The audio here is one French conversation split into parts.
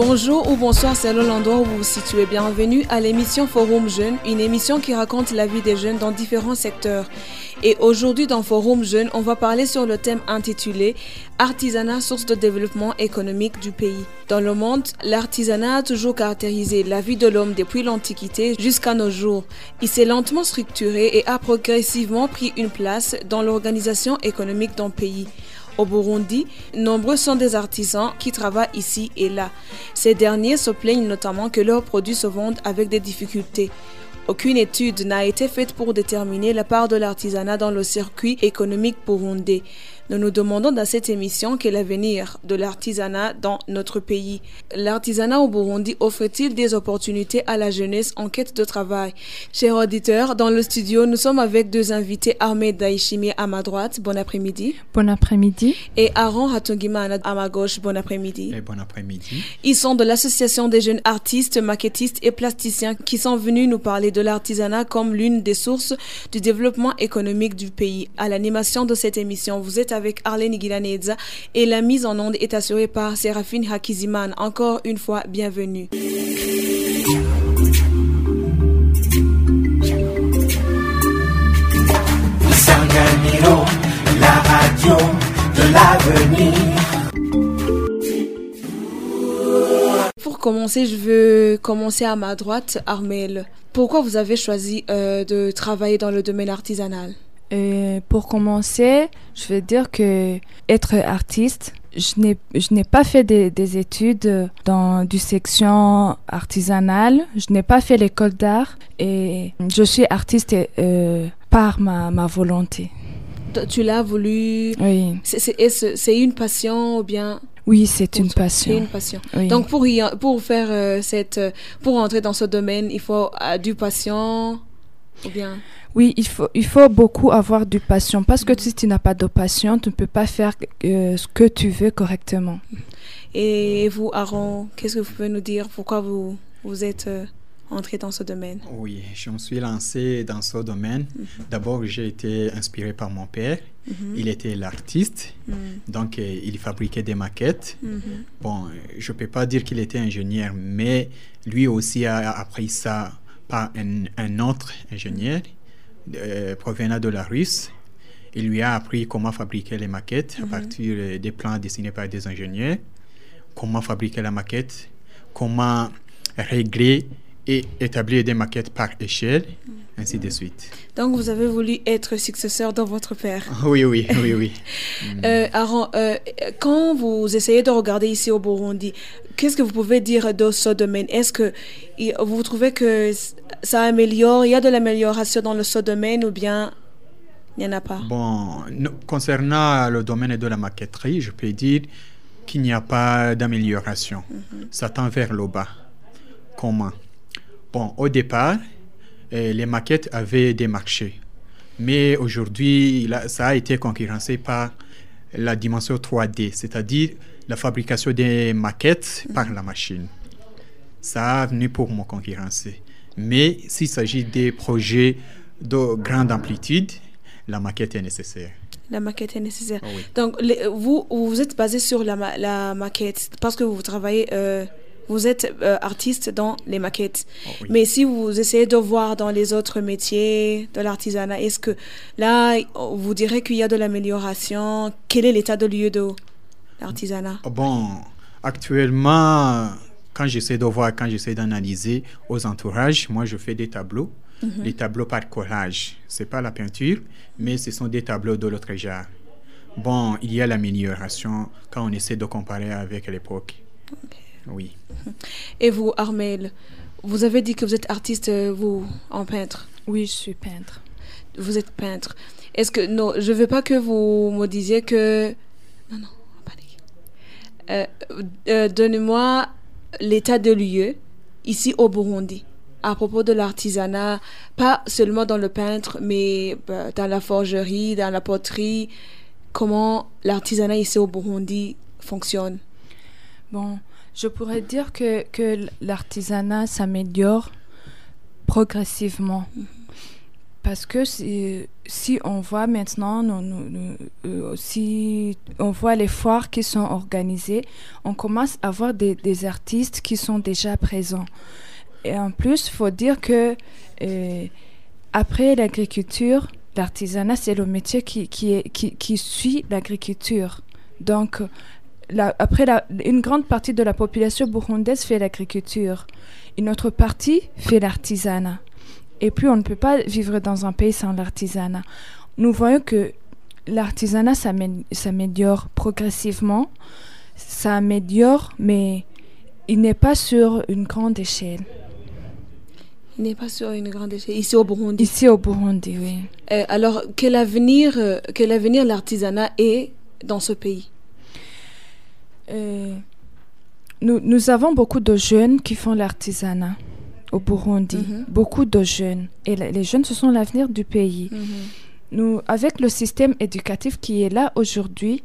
Bonjour ou bonsoir selon l'endroit où vous vous situez. Bienvenue à l'émission Forum Jeunes, une émission qui raconte la vie des jeunes dans différents secteurs. Et aujourd'hui dans Forum Jeunes, on va parler sur le thème intitulé « Artisanat, source de développement économique du pays ». Dans le monde, l'artisanat a toujours caractérisé la vie de l'homme depuis l'Antiquité jusqu'à nos jours. Il s'est lentement structuré et a progressivement pris une place dans l'organisation économique d'un pays. Au Burundi, nombreux sont des artisans qui travaillent ici et là. Ces derniers se plaignent notamment que leurs produits se vendent avec des difficultés. Aucune étude n'a été faite pour déterminer la part de l'artisanat dans le circuit économique burundais. Nous nous demandons dans cette émission quel est l'avenir de l'artisanat dans notre pays. L'artisanat au Burundi offre-t-il des opportunités à la jeunesse en quête de travail? Chers auditeurs, dans le studio, nous sommes avec deux invités, Ahmed Daishimi à ma droite, bon après-midi. Bon après-midi. Et Aaron Hatungimana à ma gauche, bon après-midi. Et bon après-midi. Ils sont de l'association des jeunes artistes, maquettistes et plasticiens qui sont venus nous parler de l'artisanat comme l'une des sources du développement économique du pays. À l'animation de cette émission, vous êtes avec Arlene Gilaneza et la mise en onde est assurée par Séraphine Hakiziman. Encore une fois, bienvenue. Isanganiro, la radio de l'avenir. Pour commencer, je veux commencer à ma droite, Armel. Pourquoi vous avez choisi de travailler dans le domaine artisanal? Pour commencer, je veux dire que être artiste, je n'ai pas fait des études dans du section artisanale. Je n'ai pas fait l'école d'art et je suis artiste par ma volonté. Tu l'as voulu? Oui. C'est une passion ou bien? Oui, c'est une passion. C'est une passion. Oui. Donc pour entrer dans ce domaine, il faut du passion ou bien? Oui, il faut beaucoup avoir du passion parce que si tu n'as pas de passion, tu ne peux pas faire ce que tu veux correctement. Et vous, Aaron, qu'est-ce que vous pouvez nous dire? Pourquoi vous êtes entré dans ce domaine? Oui, je me suis lancé dans ce domaine. D'abord, j'ai été inspiré par mon père. Il était l'artiste, donc il fabriquait des maquettes. Bon, je ne peux pas dire qu'il était ingénieur, mais lui aussi a appris ça par un autre ingénieur provenant de la Russie. Il lui a appris comment fabriquer les maquettes à partir des plans dessinés par des ingénieurs, comment fabriquer la maquette, comment régler et établir des maquettes par échelle, ainsi de suite. Donc, vous avez voulu être successeur de votre père? Oui. Aaron, quand vous essayez de regarder ici au Burundi, qu'est-ce que vous pouvez dire de ce domaine? Est-ce que vous trouvez que ça améliore, il y a de l'amélioration dans ce domaine ou bien il n'y en a pas? Bon, concernant le domaine de la maquetterie, je peux dire qu'il n'y a pas d'amélioration. Ça tend vers le bas. Comment? Bon, au départ, les maquettes avaient des marchés. Mais aujourd'hui, ça a été concurrencé par la dimension 3D, c'est-à-dire la fabrication des maquettes par la machine. Ça a venu pour me concurrencer. Mais s'il s'agit des projets de grande amplitude, la maquette est nécessaire. La maquette est nécessaire. Oh oui. Donc, vous êtes basé sur la maquette parce que vous travaillez... vous êtes artiste dans les maquettes. Oh, oui. Mais si vous essayez de voir dans les autres métiers de l'artisanat, est-ce que là, vous direz qu'il y a de l'amélioration? Quel est l'état de lieu de l'artisanat? Bon, actuellement, quand j'essaie d'analyser aux entourages, moi je fais des tableaux. Les tableaux par collage. Ce n'est pas la peinture, mais ce sont des tableaux de l'autre genre. Bon, il y a l'amélioration quand on essaie de comparer avec l'époque. Okay. Oui. Et vous, Armel, vous avez dit que vous êtes artiste, vous, en peintre? Oui, je suis peintre. Vous êtes peintre. Est-ce que... Non, je ne veux pas que vous me disiez que... Non, pas donnez-moi l'état de lieu ici au Burundi à propos de l'artisanat, pas seulement dans le peintre, mais dans la forgerie, dans la poterie. Comment l'artisanat ici au Burundi fonctionne? Bon, je pourrais dire que l'artisanat s'améliore progressivement. Parce que si on voit maintenant, si on voit les foires qui sont organisées, on commence à voir des artistes qui sont déjà présents. Et en plus, il faut dire que après l'agriculture, l'artisanat, c'est le métier qui suit l'agriculture. Donc, une grande partie de la population burundaise fait l'agriculture. Une autre partie fait l'artisanat. Et puis, on ne peut pas vivre dans un pays sans l'artisanat. Nous voyons que l'artisanat s'améliore progressivement. Ça améliore, mais il n'est pas sur une grande échelle. Il n'est pas sur une grande échelle. Ici au Burundi. Ici au Burundi, oui. Alors, quel avenir l'artisanat est dans ce pays? Nous avons beaucoup de jeunes qui font l'artisanat au Burundi. Beaucoup de jeunes. Et les jeunes, ce sont l'avenir du pays. Nous, avec le système éducatif qui est là aujourd'hui,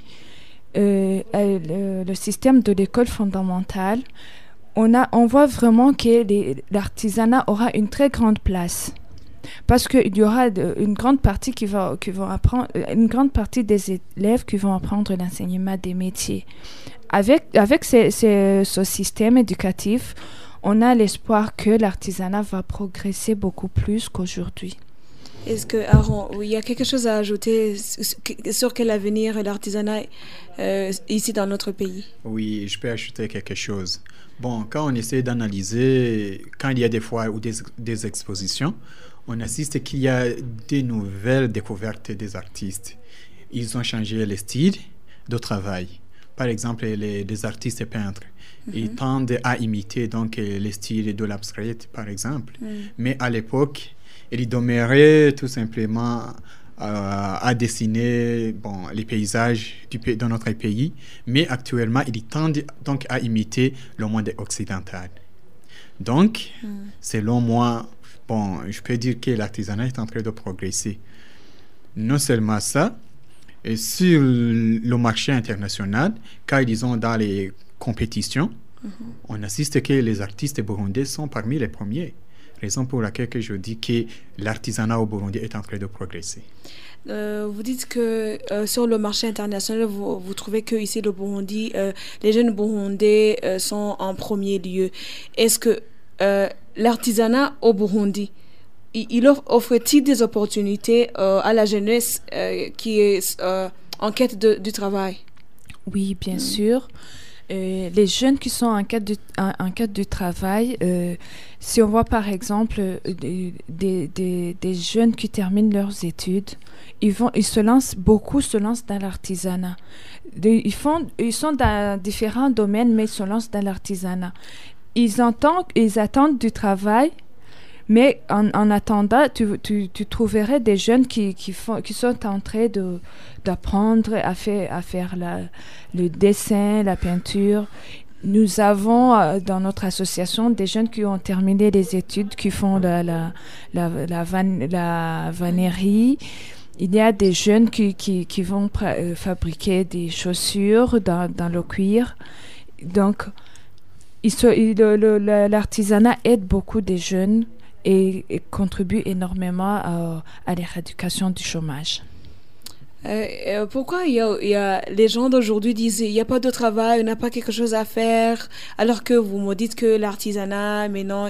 le système de l'école fondamentale, on voit vraiment que l'artisanat aura une très grande place. Parce qu'il y aura une grande partie qui vont apprendre, une grande partie des élèves qui vont apprendre l'enseignement des métiers. Avec ce système éducatif, on a l'espoir que l'artisanat va progresser beaucoup plus qu'aujourd'hui. Est-ce que, Aaron, il y a quelque chose à ajouter sur quel avenir l'artisanat ici dans notre pays? Oui, je peux ajouter quelque chose. Bon, quand on essaie d'analyser, quand il y a des foires ou des expositions, on assiste qu'il y a des nouvelles découvertes des artistes. Ils ont changé les styles de travail. Par exemple, les artistes peintres, ils tendent à imiter donc les styles de l'abstrait, par exemple. Mais à l'époque, ils demeuraient tout simplement à dessiner les paysages de notre pays. Mais actuellement, ils tendent donc à imiter le monde occidental. Donc, selon moi, je peux dire que l'artisanat est en train de progresser. Non seulement ça, et sur le marché international, quand ils sont dans les compétitions, on assiste que les artistes burundais sont parmi les premiers. Raison pour laquelle je dis que l'artisanat au Burundi est en train de progresser. Vous dites que sur le marché international, vous trouvez qu'ici, le Burundi, les jeunes burundais sont en premier lieu. Est-ce que l'artisanat au Burundi, il offre-t-il des opportunités à la jeunesse qui est en quête du travail? Oui, bien sûr. Les jeunes qui sont en quête du travail, si on voit par exemple des jeunes qui terminent leurs études, ils se lancent dans l'artisanat. Ils sont dans différents domaines, mais ils se lancent dans l'artisanat. Ils attendent du travail. Mais en attendant, tu trouverais des jeunes qui sont en train d'apprendre à faire le dessin, la peinture. Nous avons dans notre association des jeunes qui ont terminé les études, qui font la vannerie. Il y a des jeunes qui vont fabriquer des chaussures dans le cuir. Donc, l'artisanat aide beaucoup des jeunes et contribue énormément à l'éradication du chômage. Pourquoi il y a les gens d'aujourd'hui disent il n'y a pas de travail, on n'a pas quelque chose à faire, alors que vous me dites que l'artisanat maintenant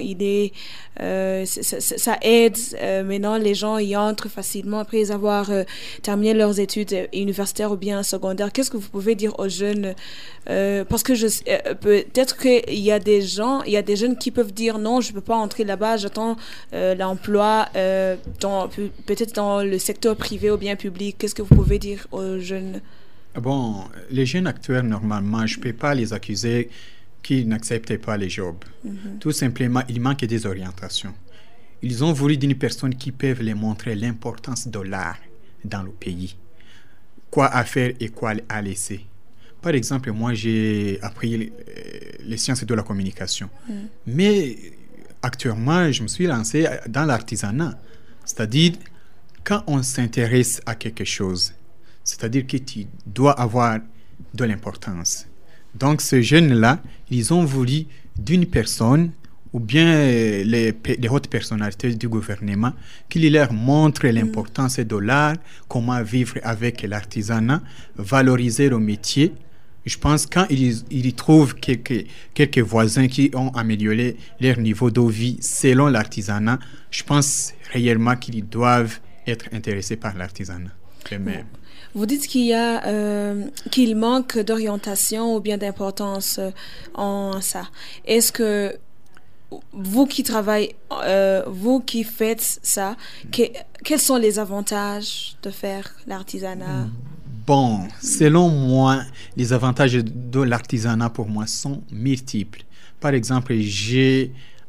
ça aide, maintenant les gens y entrent facilement après avoir terminé leurs études universitaires ou bien secondaires. Qu'est-ce que vous pouvez dire aux jeunes, parce que peut-être qu'il y a des jeunes qui peuvent dire non, je ne peux pas entrer là-bas, j'attends l'emploi peut-être dans le secteur privé ou bien public. Qu'est-ce que vous pouvez dire aux jeunes? Les jeunes actuels, normalement, je ne peux pas les accuser qu'ils n'acceptent pas les jobs. Tout simplement, il manque des orientations. Ils ont voulu d'une personne qui peut les montrer l'importance de l'art dans le pays. Quoi à faire et quoi à laisser. Par exemple, moi, j'ai appris les sciences de la communication. Mais actuellement, je me suis lancé dans l'artisanat. C'est-à-dire, quand on s'intéresse à quelque chose, c'est-à-dire que tu dois avoir de l'importance. Donc, ces jeunes-là, ils ont voulu d'une personne ou bien les hautes personnalités du gouvernement, qu'ils leur montrent l'importance de l'art, comment vivre avec l'artisanat, valoriser le métier. Je pense quand ils trouvent quelques voisins qui ont amélioré leur niveau de vie selon l'artisanat, je pense réellement qu'ils doivent être intéressés par l'artisanat eux-mêmes. Vous dites qu'il manque d'orientation ou bien d'importance en ça. Est-ce que vous qui travaillez, vous qui faites ça, quels sont les avantages de faire l'artisanat? Bon, selon moi, les avantages de l'artisanat pour moi sont multiples. Par exemple, j'ai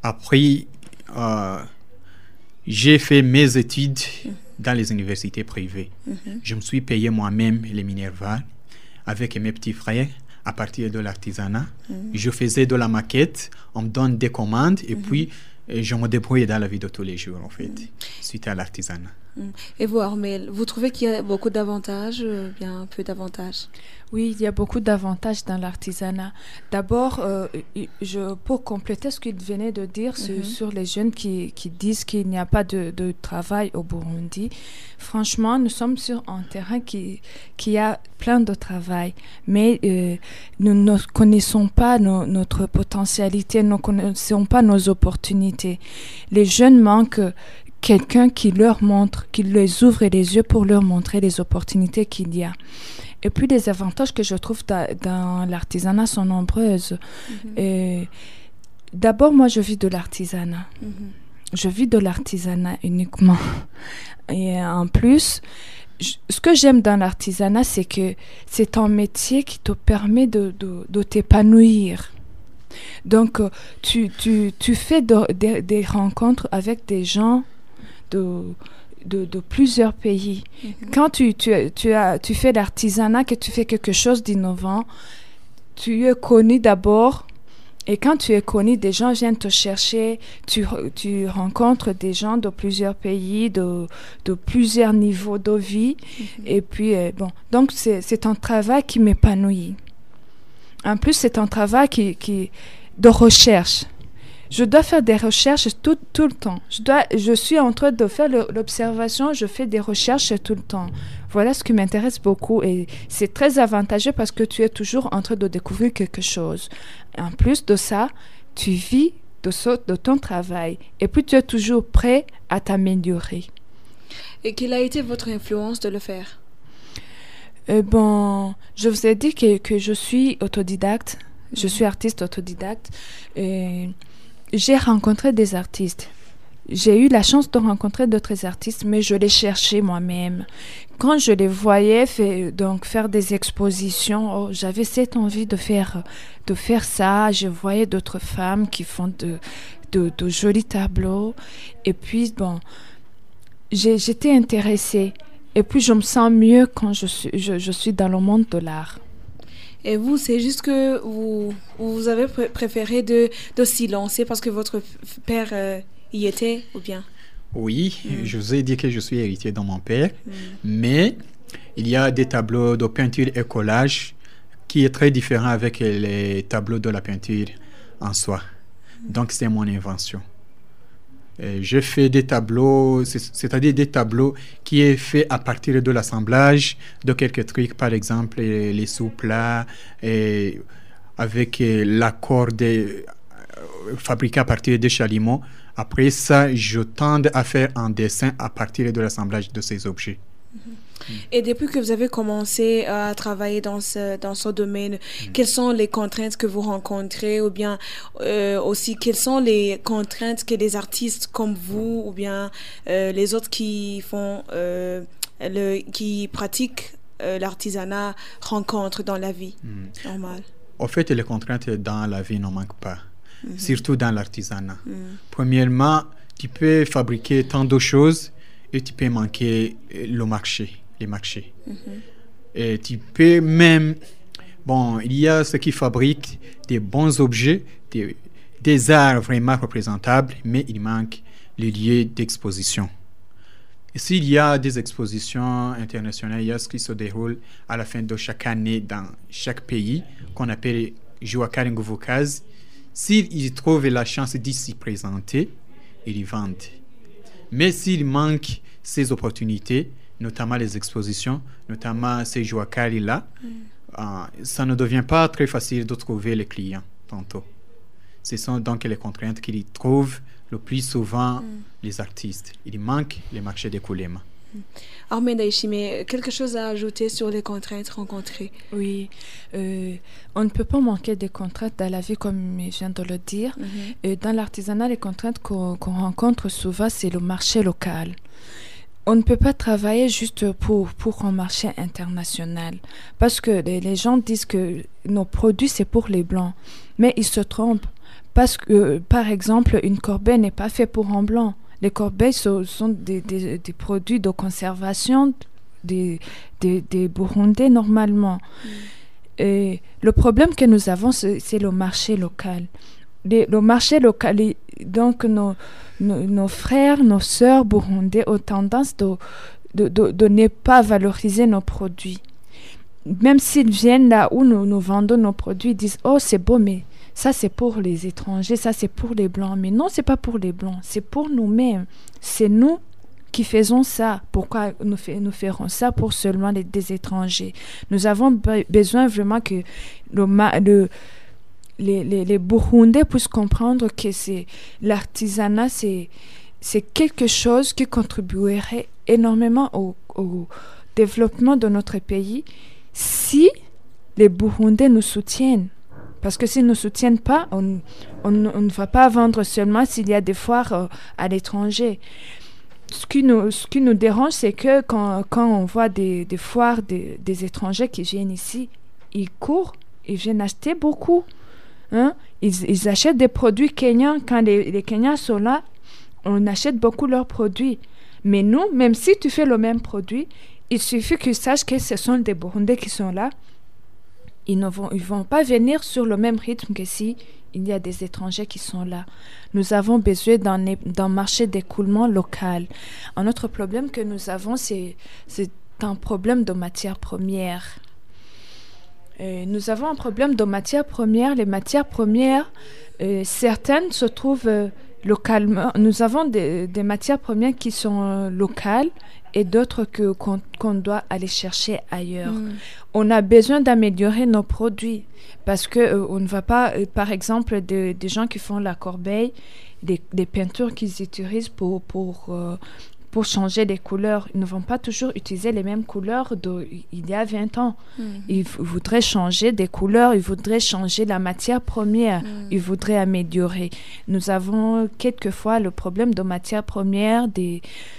fait mes études dans les universités privées. Je me suis payé moi-même les Minerva avec mes petits frères à partir de l'artisanat. Je faisais de la maquette, on me donne des commandes et puis je me débrouille dans la vie de tous les jours en fait, suite à l'artisanat. Et vous, Armelle, vous trouvez qu'il y a beaucoup d'avantages ou bien peu d'avantages? Oui, il y a beaucoup d'avantages dans l'artisanat. D'abord, pour compléter ce qu'il venait de dire sur les jeunes qui disent qu'il n'y a pas de travail au Burundi, franchement, nous sommes sur un terrain qui a plein de travail, mais nous ne connaissons pas notre potentialité, nous ne connaissons pas nos opportunités. Les jeunes manquent quelqu'un qui leur montre, qui les ouvre les yeux pour leur montrer les opportunités qu'il y a. Et puis, les avantages que je trouve dans l'artisanat sont nombreuses. D'abord, moi, je vis de l'artisanat. Je vis de l'artisanat uniquement. Et en plus, ce que j'aime dans l'artisanat, c'est que c'est un métier qui te permet de t'épanouir. Donc, tu fais des rencontres avec des gens de plusieurs pays. Quand tu fais l'artisanat, que tu fais quelque chose d'innovant, tu es connu d'abord. Et quand tu es connu, des gens viennent te chercher. Tu rencontres des gens de plusieurs pays, de plusieurs niveaux de vie. Et puis, donc c'est un travail qui m'épanouit. En plus, c'est un travail de recherche. Je dois faire des recherches tout le temps. Je suis en train de faire l'observation, je fais des recherches tout le temps. Voilà ce qui m'intéresse beaucoup et c'est très avantageux parce que tu es toujours en train de découvrir quelque chose. En plus de ça, tu vis de ton travail et puis tu es toujours prêt à t'améliorer. Et quelle a été votre influence de le faire? Je vous ai dit que je suis autodidacte. Je suis artiste autodidacte. J'ai rencontré des artistes. J'ai eu la chance de rencontrer d'autres artistes, mais je les cherchais moi-même. Quand je les voyais faire des expositions, j'avais cette envie de faire ça. Je voyais d'autres femmes qui font de jolis tableaux. Et puis, j'étais intéressée. Et puis, je me sens mieux quand je suis dans le monde de l'art. Et vous, c'est juste que vous avez préféré de s'y lancer parce que votre père y était, ou bien? Oui, je vous ai dit que je suis héritier de mon père, mais il y a des tableaux de peinture et collage qui est très différent avec les tableaux de la peinture en soi. Donc, c'est mon invention. Je fais des tableaux, c'est-à-dire des tableaux qui est fait à partir de l'assemblage de quelques trucs, par exemple les sous-plats, avec l'accord fabriqué à partir de chalumeaux. Après ça, je tente à faire un dessin à partir de l'assemblage de ces objets. Et depuis que vous avez commencé à travailler dans ce domaine, quelles sont les contraintes que vous rencontrez ou bien aussi quelles sont les contraintes que les artistes comme vous ou bien les autres qui pratiquent l'artisanat rencontrent dans la vie normale? En fait, les contraintes dans la vie ne manquent pas, surtout dans l'artisanat. Premièrement, tu peux fabriquer tant de choses et tu peux manquer les marchés. Et tu peux même... il y a ceux qui fabriquent des bons objets, des arts vraiment représentables, mais il manque les lieux d'exposition. Et s'il y a des expositions internationales, il y a ce qui se déroule à la fin de chaque année dans chaque pays, qu'on appelle Juakari Nguvukaz, S'ils trouvent la chance d'y s'y présenter, ils y vendent. Mais s'il manque ces opportunités, notamment les expositions, notamment ces Joakari-là, ça ne devient pas très facile de trouver les clients tantôt. Ce sont donc les contraintes qu'ils trouvent le plus souvent les artistes. Il manque les marchés d'écoulement. Armelle Daishime, quelque chose à ajouter sur les contraintes rencontrées? Oui, on ne peut pas manquer des contraintes dans la vie, comme je viens de le dire. Dans l'artisanat, les contraintes qu'on rencontre souvent, c'est le marché local. On ne peut pas travailler juste pour un marché international, parce que les gens disent que nos produits, c'est pour les Blancs. Mais ils se trompent, parce que, par exemple, une corbeille n'est pas faite pour un Blanc. Les corbeilles sont des produits de conservation des Burundais normalement. Et le problème que nous avons, c'est le marché local. Le marché local, donc nos frères, nos sœurs burundais ont tendance de ne pas valoriser nos produits. Même s'ils viennent là où nous vendons nos produits, ils disent « Oh, c'est beau, mais ça, c'est pour les étrangers, ça, c'est pour les Blancs. » Mais non, c'est pas pour les Blancs, c'est pour nous-mêmes. C'est nous qui faisons ça. Pourquoi nous ferons ça pour seulement des étrangers? Nous avons besoin vraiment que les Burundais puissent comprendre que l'artisanat, c'est quelque chose qui contribuerait énormément au développement de notre pays si les Burundais nous soutiennent. Parce que s'ils ne nous soutiennent pas, on ne va pas vendre seulement s'il y a des foires à l'étranger. Ce qui nous dérange, c'est que quand on voit des foires des étrangers qui viennent ici, ils courent, ils viennent acheter beaucoup. Hein? Ils achètent des produits kenyans. Quand les Kenyans sont là, on achète beaucoup leurs produits. Mais nous, même si tu fais le même produit, il suffit qu'ils sachent que ce sont des Burundais qui sont là. Ils ne vont pas venir sur le même rythme que si il y a des étrangers qui sont là. Nous avons besoin d'un marché d'écoulement local. Un autre problème que nous avons, c'est un problème de matières premières. Nous avons un problème de matières premières. Les matières premières, certaines se trouvent localement. Nous avons des matières premières qui sont locales et d'autres qu'on doit aller chercher ailleurs. On a besoin d'améliorer nos produits parce qu'on ne va pas, par exemple, des gens qui font la corbeille, des peintures qu'ils utilisent pour changer les couleurs. Ils ne vont pas toujours utiliser les mêmes couleurs d'il y a 20 ans. Ils voudraient changer des couleurs, ils voudraient changer la matière première, ils voudraient améliorer. Nous avons quelquefois le problème de matière première, des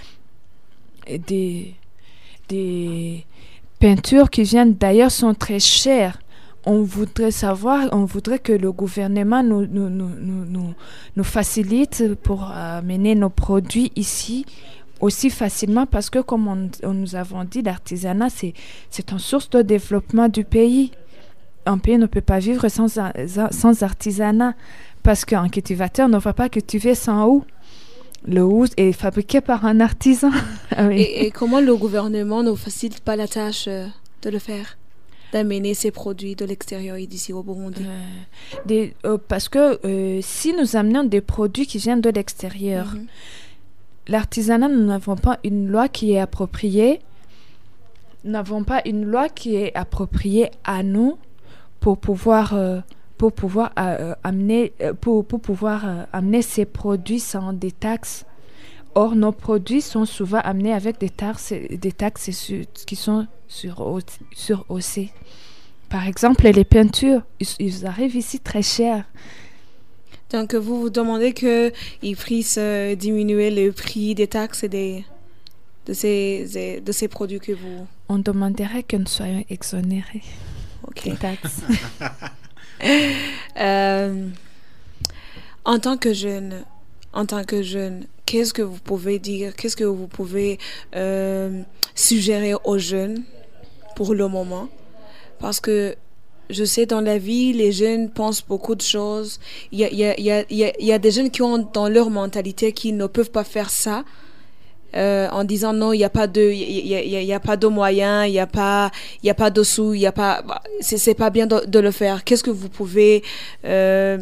peintures qui viennent d'ailleurs sont très chères. On voudrait que le gouvernement nous facilite pour amener nos produits ici aussi facilement parce que, comme nous avons dit, l'artisanat, c'est une source de développement du pays. Un pays ne peut pas vivre sans artisanat parce qu'un cultivateur ne va pas cultiver sans eau. Le housse est fabriqué par un artisan. Oui. Et comment le gouvernement ne facilite pas la tâche de le faire, d'amener ces produits de l'extérieur et d'ici au Burundi? Parce que si nous amenons des produits qui viennent de l'extérieur, l'artisanat, nous n'avons pas une loi qui est appropriée. Nous n'avons pas une loi qui est appropriée à nous pour pouvoir amener ces produits sans des taxes. Or, nos produits sont souvent amenés avec des taxes qui sont surhaussées. Par exemple, les peintures, ils arrivent ici très chers. Donc, vous demandez qu'ils puissent diminuer le prix des taxes et de ces produits que vous... On demanderait que nous soyons exonérés des taxes. En tant que jeune, qu'est-ce que vous pouvez dire, qu'est-ce que vous pouvez suggérer aux jeunes pour le moment? Parce que je sais, dans la vie, les jeunes pensent beaucoup de choses. Il y a des jeunes qui ont dans leur mentalité qu'ils ne peuvent pas faire ça. En disant non, il y a pas de moyens, il y a pas de sous, c'est pas bien de le faire. Qu'est-ce que vous pouvez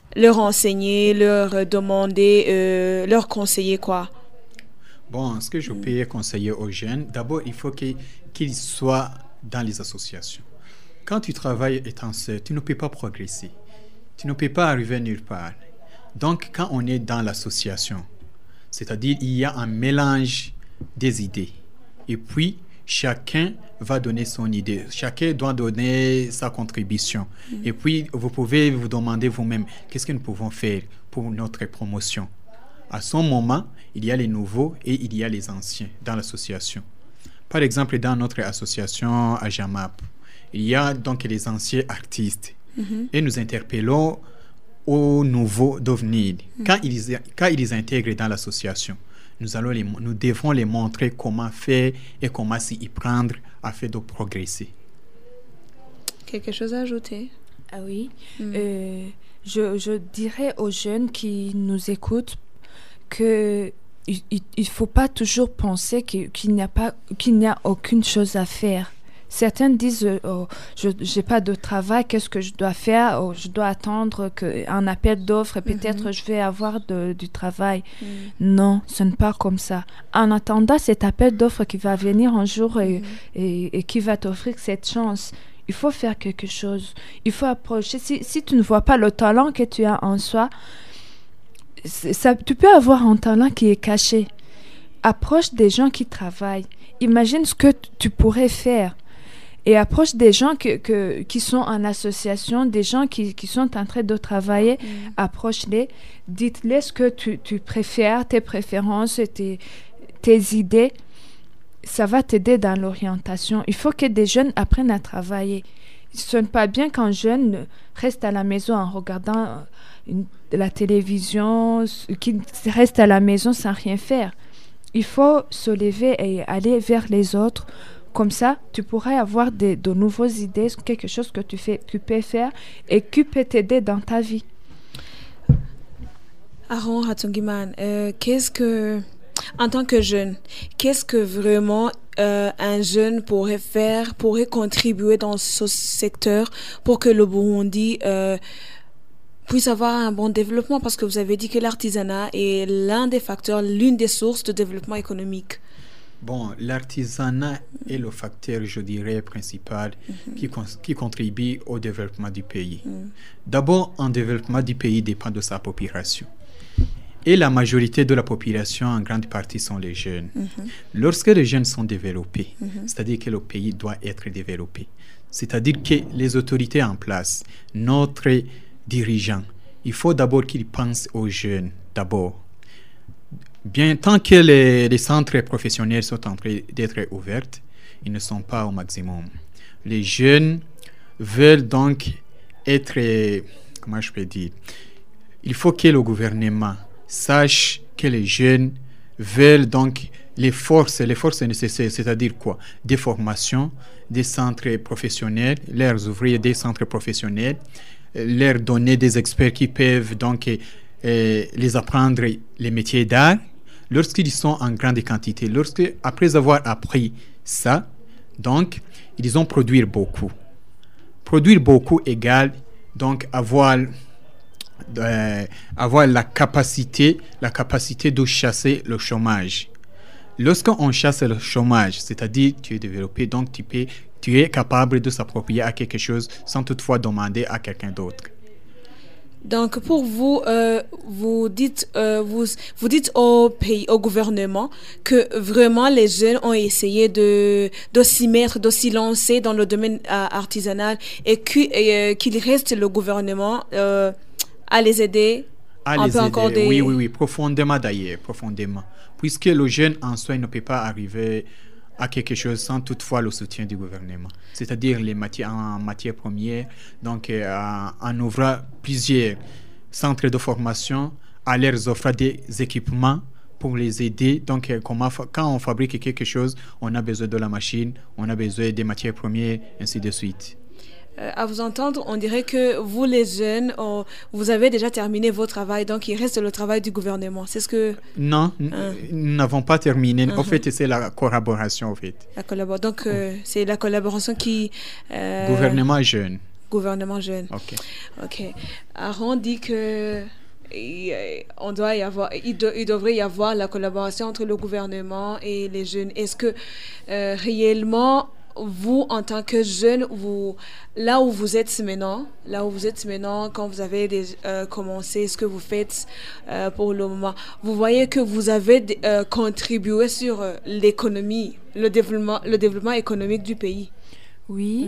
leur enseigner, leur demander, leur conseiller quoi? Bon, ce que je peux conseiller aux jeunes, d'abord, il faut qu'ils soient dans les associations. Quand tu travailles étant seul, tu ne peux pas progresser. Tu ne peux pas arriver nulle part. Donc, quand on est dans l'association, c'est-à-dire il y a un mélange des idées. Et puis, chacun va donner son idée. Chacun doit donner sa contribution. Et puis, vous pouvez vous demander vous-même, qu'est-ce que nous pouvons faire pour notre promotion? À ce moment, il y a les nouveaux et il y a les anciens dans l'association. Par exemple, dans notre association à Jamap, il y a donc les anciens artistes. Et nous interpellons aux nouveaux d'OVNID. Quand ils intègrent dans l'association, nous devons les montrer comment faire et comment s'y prendre afin de progresser. Quelque chose à ajouter? Ah oui. Je dirais aux jeunes qui nous écoutent que il faut pas toujours penser qu'il n'y a aucune chose à faire. Certains disent je n'ai pas de travail, qu'est-ce que je dois faire? Je dois attendre un appel d'offres et peut-être je vais avoir du travail. Non, ce n'est pas comme ça. En attendant cet appel d'offres qui va venir un jour et qui va t'offrir cette chance, il faut faire quelque chose. Il faut approcher. Si tu ne vois pas le talent que tu as en soi, tu peux avoir un talent qui est caché. Approche des gens qui travaillent. Imagine ce que tu pourrais faire. Et approche des gens qui sont en association, des gens qui sont en train de travailler. Approche-les. Dites-les ce que tu préfères, tes préférences, tes idées. Ça va t'aider dans l'orientation. Il faut que des jeunes apprennent à travailler. Ce n'est pas bien qu'un jeune reste à la maison en regardant la télévision, qu'il reste à la maison sans rien faire. Il faut se lever et aller vers les autres. Comme ça, tu pourrais avoir de nouvelles idées, quelque chose que tu peux faire et qui peut t'aider dans ta vie. Aaron Hatungiman, en tant que jeune, qu'est-ce que vraiment un jeune pourrait contribuer dans ce secteur pour que le Burundi puisse avoir un bon développement? Parce que vous avez dit que l'artisanat est l'une des sources de développement économique. Bon, l'artisanat est le facteur, je dirais, principal qui contribue au développement du pays. D'abord, un développement du pays dépend de sa population. Et la majorité de la population, en grande partie, sont les jeunes. Lorsque les jeunes sont développés, c'est-à-dire que le pays doit être développé, c'est-à-dire que les autorités en place, notre dirigeant, il faut d'abord qu'ils pensent aux jeunes, d'abord. Bien, tant que les centres professionnels sont en train d'être ouverts, ils ne sont pas au maximum. Les jeunes veulent donc être, comment je peux dire, il faut que le gouvernement sache que les jeunes veulent donc les forces nécessaires, c'est-à-dire quoi? Des formations, des centres professionnels, leur ouvrir des centres professionnels, leur donner des experts qui peuvent donc les apprendre les métiers d'art. Lorsqu'ils sont en grande quantité, après avoir appris ça, donc, ils ont produire beaucoup. Produire beaucoup égale donc avoir la capacité de chasser le chômage. Lorsqu'on chasse le chômage, c'est-à-dire tu es développé, donc tu es capable de s'approprier à quelque chose sans toutefois demander à quelqu'un d'autre. Donc pour vous, vous dites au gouvernement que vraiment les jeunes ont essayé de s'y mettre, de s'y lancer dans le domaine artisanal et qu'il reste le gouvernement à les aider. Oui, profondément d'ailleurs, profondément. Puisque le jeune en soi ne peut pas arriver à quelque chose sans toutefois le soutien du gouvernement. C'est-à-dire en matière première, donc en ouvrant plusieurs centres de formation, à leur offrir des équipements pour les aider. Donc quand on fabrique quelque chose, on a besoin de la machine, on a besoin des matières premières, ainsi de suite. À vous entendre, on dirait que vous, les jeunes, vous avez déjà terminé vos travaux, donc il reste le travail du gouvernement. C'est ce que... Non, nous n'avons pas terminé. En fait, c'est la collaboration, en fait. Donc, c'est la collaboration qui... Gouvernement jeune. gouvernement jeune. Ok. Aaron dit que il devrait y avoir la collaboration entre le gouvernement et les jeunes. Est-ce que réellement, vous, en tant que jeune, là où vous êtes maintenant, quand vous avez commencé ce que vous faites pour le moment, vous voyez que vous avez contribué sur l'économie, le développement économique du pays? Oui.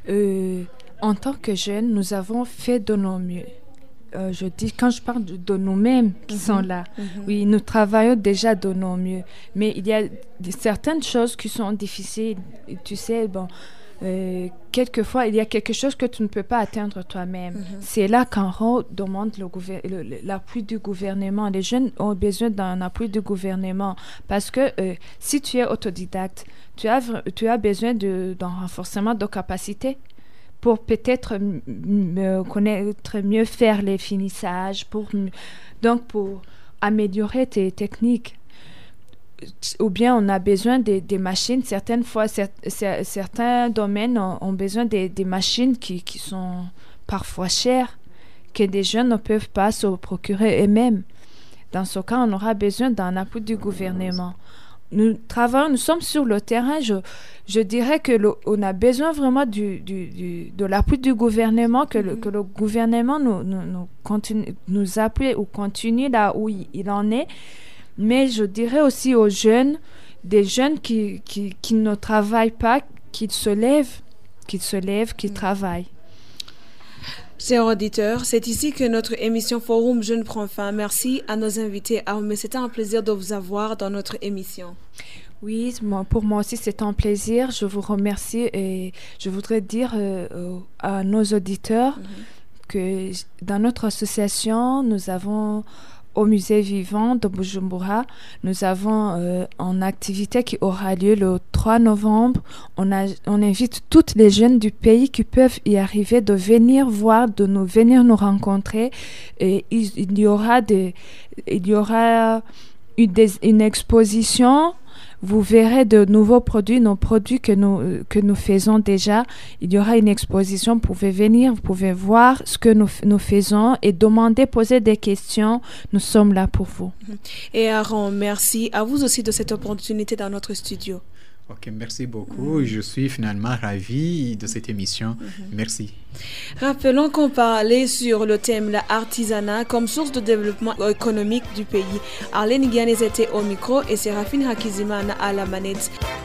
En tant que jeunes, nous avons fait de nos mieux. Je dis, quand je parle de nous-mêmes qui sont là, oui, nous travaillons déjà de nos mieux. Mais il y a certaines choses qui sont difficiles. Tu sais, quelquefois, il y a quelque chose que tu ne peux pas atteindre toi-même. C'est là qu'Enro demande l'appui du gouvernement. Les jeunes ont besoin d'un appui du gouvernement parce que si tu es autodidacte, tu as besoin d'un renforcement de capacités pour peut-être connaître mieux faire les finissages, pour améliorer tes techniques. Ou bien on a besoin des machines. Certaines fois, certains domaines ont besoin des machines qui sont parfois chères, que des jeunes ne peuvent pas se procurer eux-mêmes. Dans ce cas, on aura besoin d'un appui du gouvernement. Nous sommes sur le terrain. Je dirais on a besoin vraiment de l'appui du gouvernement, que le gouvernement nous appuie ou continue là où il en est. Mais je dirais aussi aux jeunes, des jeunes qui ne travaillent pas, qu'ils se lèvent, qu'ils travaillent. Chers auditeurs, c'est ici que notre émission Forum Jeunes prend fin. Merci à nos invités. Mais c'était un plaisir de vous avoir dans notre émission. Oui, pour moi aussi, c'est un plaisir. Je vous remercie et je voudrais dire à nos auditeurs que dans notre association, nous avons au musée vivant de Bujumbura, nous avons une activité qui aura lieu le 3 novembre. On invite toutes les jeunes du pays qui peuvent y arriver de venir voir, venir nous rencontrer. Et il y aura une exposition. Vous verrez de nouveaux produits, nos produits que nous faisons déjà. Il y aura une exposition, vous pouvez venir, vous pouvez voir ce que nous faisons et poser des questions. Nous sommes là pour vous. Et Aaron, merci à vous aussi de cette opportunité dans notre studio. Ok, merci beaucoup. Je suis finalement ravi de cette émission. Merci. Rappelons qu'on parlait sur le thème l'artisanat comme source de développement économique du pays. Arlène Guianez était au micro et Séraphine Hakizimana à la manette.